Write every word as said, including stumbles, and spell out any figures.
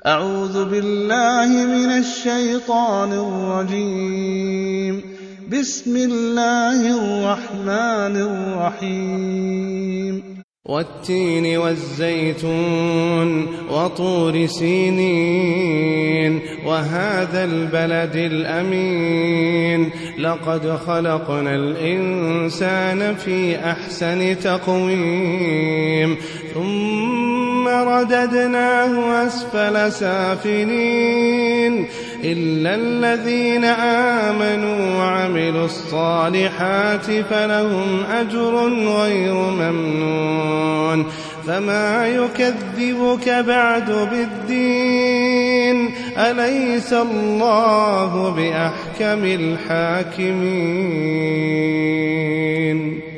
أعوذ بالله من الشيطان الرجيم. بسم الله الرحمن الرحيم. والتين والزيتون وطور سينين وهذا البلد الأمين لقد خلقنا الإنسان في أحسن تقويم ثم رددناه أسفل سافلين إلا الذين آمنوا وعملوا الصالحات فلهم أجر غير ممنون فما يكذبك بعد بالدين أليس الله بأحكم الحاكمين.